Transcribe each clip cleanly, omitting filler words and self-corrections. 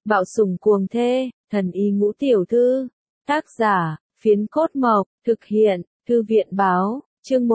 Bạo sủng cuồng thê, thần y ngũ tiểu thư. Tác giả, Phiến Cốt Mộc, thực hiện, Thư viện báo, chương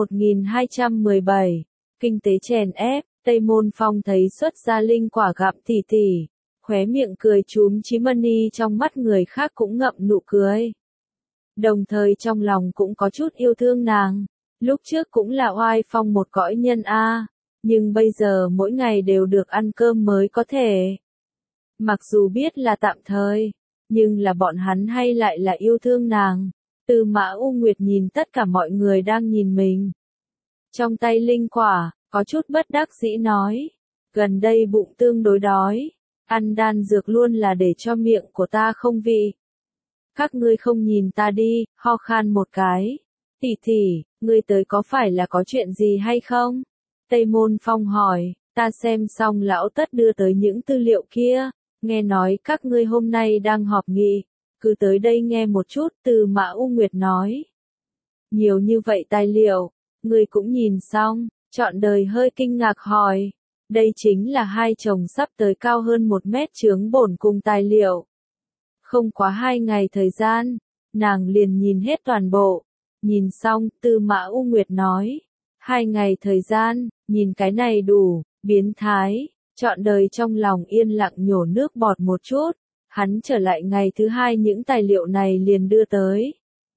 1217. Kinh tế chèn ép, Tây Môn Phong thấy xuất ra linh quả gặm tỉ tỉ, khóe miệng cười chúm chím mani, trong mắt người khác cũng ngậm nụ cười. Đồng thời trong lòng cũng có chút yêu thương nàng, lúc trước cũng là oai phong một cõi nhân a, nhưng bây giờ mỗi ngày đều được ăn cơm mới có thể. Mặc dù biết là tạm thời, nhưng là bọn hắn hay lại là yêu thương nàng. Tư Mã U Nguyệt nhìn tất cả mọi người đang nhìn mình. Trong tay linh quả, có chút bất đắc dĩ nói. Gần đây bụng tương đối đói, ăn đan dược luôn là để cho miệng của ta không vị. Các ngươi không nhìn ta đi, ho khan một cái. Tỷ tỷ, ngươi tới có phải là có chuyện gì hay không? Tây Môn Phong hỏi, ta xem xong lão tất đưa tới những tư liệu kia. Nghe nói các ngươi hôm nay đang họp nghị, cứ tới đây nghe một chút. Tư Mã U Nguyệt nói. Nhiều như vậy tài liệu, ngươi cũng nhìn xong. Trọn Đời hơi kinh ngạc hỏi. Đây chính là hai chồng sắp tới cao hơn 1 mét chướng bổn cùng tài liệu. Không quá 2 ngày thời gian, nàng liền nhìn hết toàn bộ. Nhìn xong, Tư Mã U Nguyệt nói. 2 ngày thời gian, nhìn cái này đủ, biến thái. Trọn Đời trong lòng yên lặng nhổ nước bọt một chút. Hắn trở lại ngày thứ 2 những tài liệu này liền đưa tới.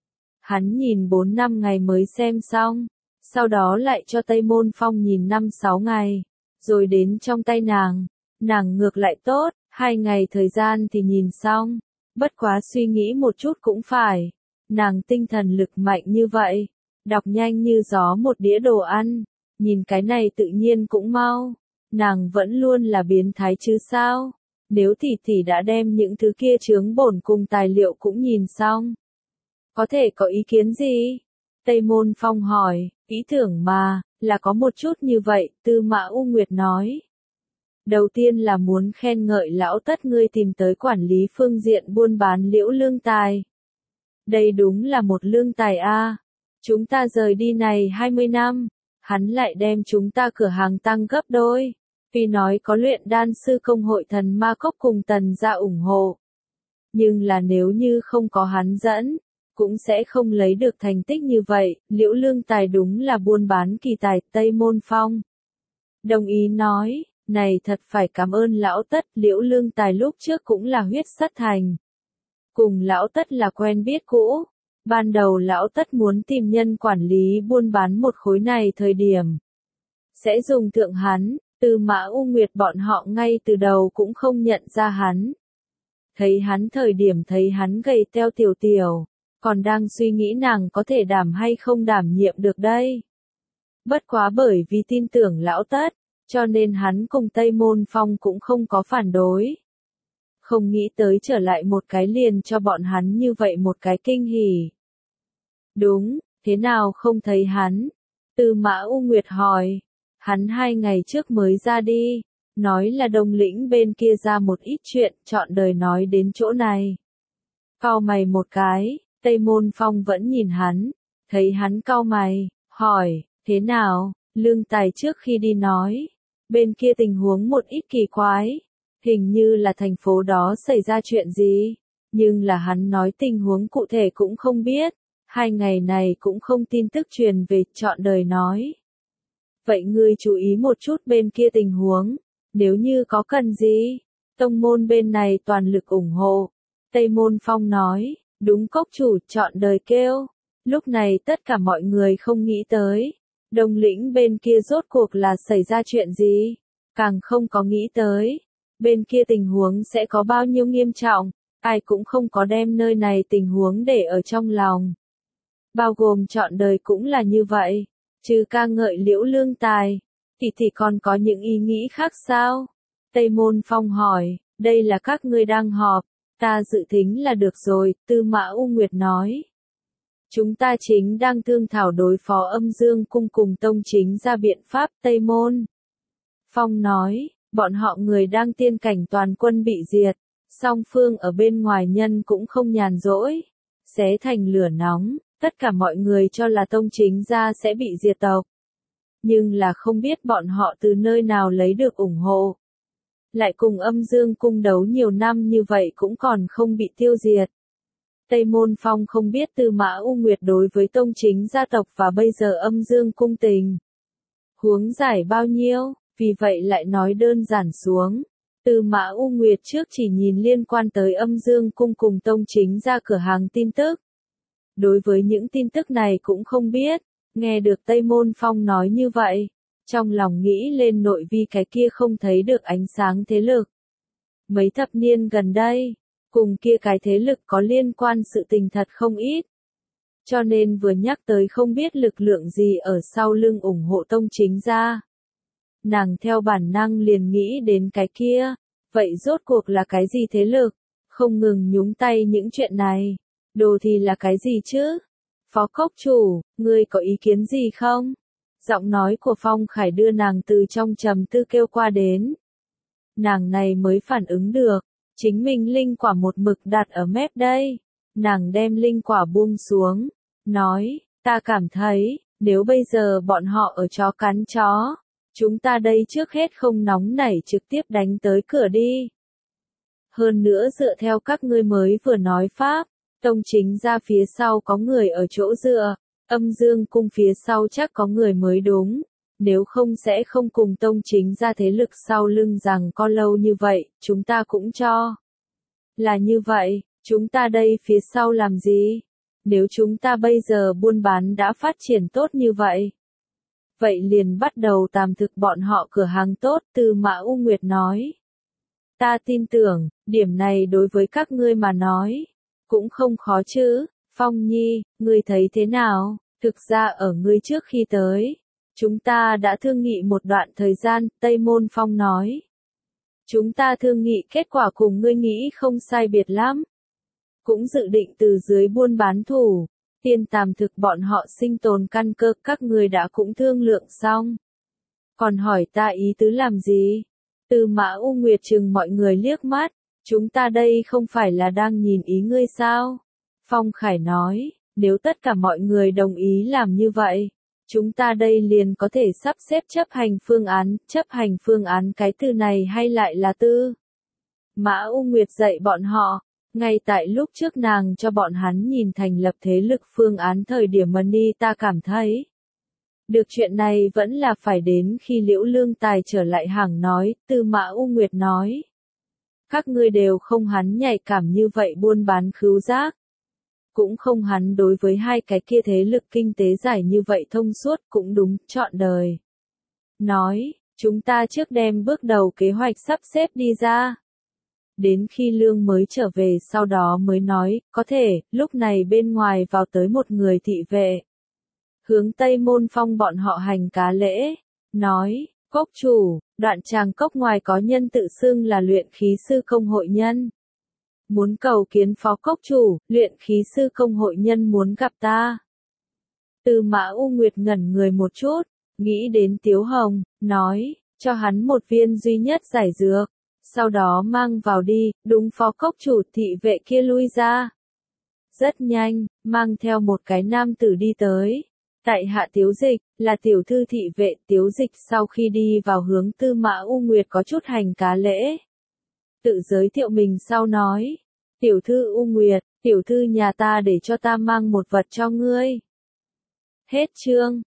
Hắn nhìn 4-5 ngày mới xem xong. Sau đó lại cho Tây Môn Phong nhìn 5-6 ngày. Rồi đến trong tay nàng ngược lại tốt, 2 ngày thời gian thì nhìn xong. Bất quá suy nghĩ một chút cũng phải. Nàng tinh thần lực mạnh như vậy, đọc nhanh như gió một đĩa đồ ăn. Nhìn cái này tự nhiên cũng mau. Nàng vẫn luôn là biến thái chứ sao? Nếu tỷ đã đem những thứ kia chướng bổn cùng tài liệu cũng nhìn xong, có thể có ý kiến gì? Tây Môn Phong hỏi, ý tưởng mà, là có một chút như vậy. Tư Mã U Nguyệt nói. Đầu tiên là muốn khen ngợi lão tất ngươi tìm tới quản lý phương diện buôn bán liễu lương tài. Đây đúng là một lương tài a. Chúng ta rời đi này 20 năm, hắn lại đem chúng ta cửa hàng tăng gấp đôi. Tuy nói có luyện đan sư công hội Thần Ma Cốc cùng Tần gia ủng hộ, nhưng là nếu như không có hắn dẫn, cũng sẽ không lấy được thành tích như vậy. Liễu lương tài đúng là buôn bán kỳ tài. Tây Môn Phong đồng ý nói, này thật phải cảm ơn lão tất. Liễu lương tài lúc trước cũng là huyết sắt thành, cùng lão tất là quen biết cũ. Ban đầu lão tất muốn tìm nhân quản lý buôn bán một khối này thời điểm, sẽ dùng thượng hắn. Tư Mã U Nguyệt bọn họ ngay từ đầu cũng không nhận ra hắn. Thấy hắn thời điểm thấy hắn gầy teo tiểu tiểu, còn đang suy nghĩ nàng có thể đảm hay không đảm nhiệm được đây. Bất quá bởi vì tin tưởng lão tất, cho nên hắn cùng Tây Môn Phong cũng không có phản đối. Không nghĩ tới trở lại một cái liền cho bọn hắn như vậy một cái kinh hỉ. Đúng, thế nào không thấy hắn? Tư Mã U Nguyệt hỏi. Hắn 2 ngày trước mới ra đi, nói là Đông Lĩnh bên kia ra một ít chuyện. Trọn Đời nói đến chỗ này, cau mày một cái. Tây Môn Phong vẫn nhìn hắn, thấy hắn cau mày, hỏi, thế nào? Lương tài trước khi đi nói, bên kia tình huống một ít kỳ quái, hình như là thành phố đó xảy ra chuyện gì, nhưng là hắn nói tình huống cụ thể cũng không biết. 2 ngày này cũng không tin tức truyền về. Trọn Đời nói. Vậy ngươi chú ý một chút bên kia tình huống, nếu như có cần gì, tông môn bên này toàn lực ủng hộ. Tây Môn Phong nói, đúng cốc chủ. Trọn Đời kêu. Lúc này tất cả mọi người không nghĩ tới, Đông Lĩnh bên kia rốt cuộc là xảy ra chuyện gì, càng không có nghĩ tới, bên kia tình huống sẽ có bao nhiêu nghiêm trọng, ai cũng không có đem nơi này tình huống để ở trong lòng. Bao gồm Trọn Đời cũng là như vậy. Trừ ca ngợi liễu lương tài, thì còn có những ý nghĩ khác sao? Tây Môn Phong hỏi, đây là các ngươi đang họp, ta dự tính là được rồi. Tư Mã U Nguyệt nói. Chúng ta chính đang thương thảo đối phó Âm Dương cung cùng tông chính ra biện pháp. Tây Môn Phong nói, bọn họ người đang tiên cảnh toàn quân bị diệt, song phương ở bên ngoài nhân cũng không nhàn rỗi, xé thành lửa nóng. Tất cả mọi người cho là tông chính gia sẽ bị diệt tộc, nhưng là không biết bọn họ từ nơi nào lấy được ủng hộ. lại cùng âm dương cung đấu nhiều năm như vậy cũng còn không bị tiêu diệt. Tây Môn Phong không biết Tư Mã U Nguyệt đối với tông chính gia tộc và bây giờ âm dương cung tình huống giải bao nhiêu, vì vậy lại nói đơn giản xuống. Tư Mã U Nguyệt trước chỉ nhìn liên quan tới âm dương cung cùng tông chính gia cửa hàng tin tức. Đối với những tin tức này cũng không biết, nghe được Tây Môn Phong nói như vậy, trong lòng nghĩ lên nội vi cái kia không thấy được ánh sáng thế lực. Mấy thập niên gần đây, cùng kia cái thế lực có liên quan sự tình thật không ít. Cho nên vừa nhắc tới không biết lực lượng gì ở sau lưng ủng hộ tông chính gia. Nàng theo bản năng liền nghĩ đến cái kia, vậy rốt cuộc là cái gì thế lực, không ngừng nhúng tay những chuyện này, đồ thì là cái gì chứ? Phó cốc chủ, ngươi có ý kiến gì không? Giọng nói của Phong Khải đưa nàng từ trong trầm tư kêu qua đến. Nàng này mới phản ứng được, chính mình linh quả một mực đặt ở mép đây. Nàng đem linh quả buông xuống, nói, ta cảm thấy, nếu bây giờ bọn họ ở chó cắn chó, chúng ta đây trước hết không nóng nảy trực tiếp đánh tới cửa đi. Hơn nữa dựa theo các ngươi mới vừa nói pháp, tông chính ra phía sau có người ở chỗ dựa, âm dương cung phía sau chắc có người mới đúng, nếu không sẽ không cùng tông chính ra thế lực sau lưng rằng có lâu như vậy, chúng ta cũng cho. Là như vậy, chúng ta đây phía sau làm gì? Nếu chúng ta bây giờ buôn bán đã phát triển tốt như vậy, vậy liền bắt đầu tạm thực bọn họ cửa hàng tốt, Tư Mã U Nguyệt nói. Ta tin tưởng, điểm này đối với các ngươi mà nói, cũng không khó chứ. Phong Nhi, ngươi thấy thế nào? Thực ra ở ngươi trước khi tới, chúng ta đã thương nghị một đoạn thời gian, Tây Môn Phong nói. Chúng ta thương nghị kết quả cùng ngươi nghĩ không sai biệt lắm. Cũng dự định từ dưới buôn bán thủ, tiên tàm thực bọn họ sinh tồn căn cơ, các ngươi đã cũng thương lượng xong. Còn hỏi ta ý tứ làm gì? Tư Mã U Nguyệt trừng mọi người liếc mắt, chúng ta đây không phải là đang nhìn ý ngươi sao? Phong Khải nói, nếu tất cả mọi người đồng ý làm như vậy, chúng ta đây liền có thể sắp xếp chấp hành phương án cái từ này hay lại là Tư Mã U Nguyệt dạy bọn họ, ngay tại lúc trước nàng cho bọn hắn nhìn thành lập thế lực phương án thời điểm Money ta cảm thấy. Được chuyện này vẫn là phải đến khi Liễu Lương Tài trở lại hàng nói, Tư Mã U Nguyệt nói. Các ngươi đều không hắn nhạy cảm như vậy buôn bán khứu giác. Cũng không hắn đối với hai cái kia thế lực kinh tế giải như vậy thông suốt cũng đúng, trọn đời. Nói, chúng ta trước đem bước đầu kế hoạch sắp xếp đi ra. Đến khi Lương mới trở về sau đó mới nói, có thể, lúc này bên ngoài vào tới một người thị vệ. Hướng Tây Môn Phong bọn họ hành cá lễ, nói, cốc chủ, đoạn tràng cốc ngoài có nhân tự xưng là luyện khí sư công hội nhân. Muốn cầu kiến phó cốc chủ, luyện khí sư công hội nhân muốn gặp ta. Tư Mã U Nguyệt ngẩn người một chút, nghĩ đến Tiếu Hồng, nói, cho hắn một viên duy nhất giải dược, sau đó mang vào đi, đúng phó cốc chủ thị vệ kia lui ra. Rất nhanh, mang theo một cái nam tử đi tới. Tại hạ Tiếu Dịch, là tiểu thư thị vệ. Tiếu Dịch sau khi đi vào hướng Tư Mã U Nguyệt có chút hành cá lễ. Tự giới thiệu mình sau nói, tiểu thư U Nguyệt, tiểu thư nhà ta để cho ta mang một vật cho ngươi. Hết chương.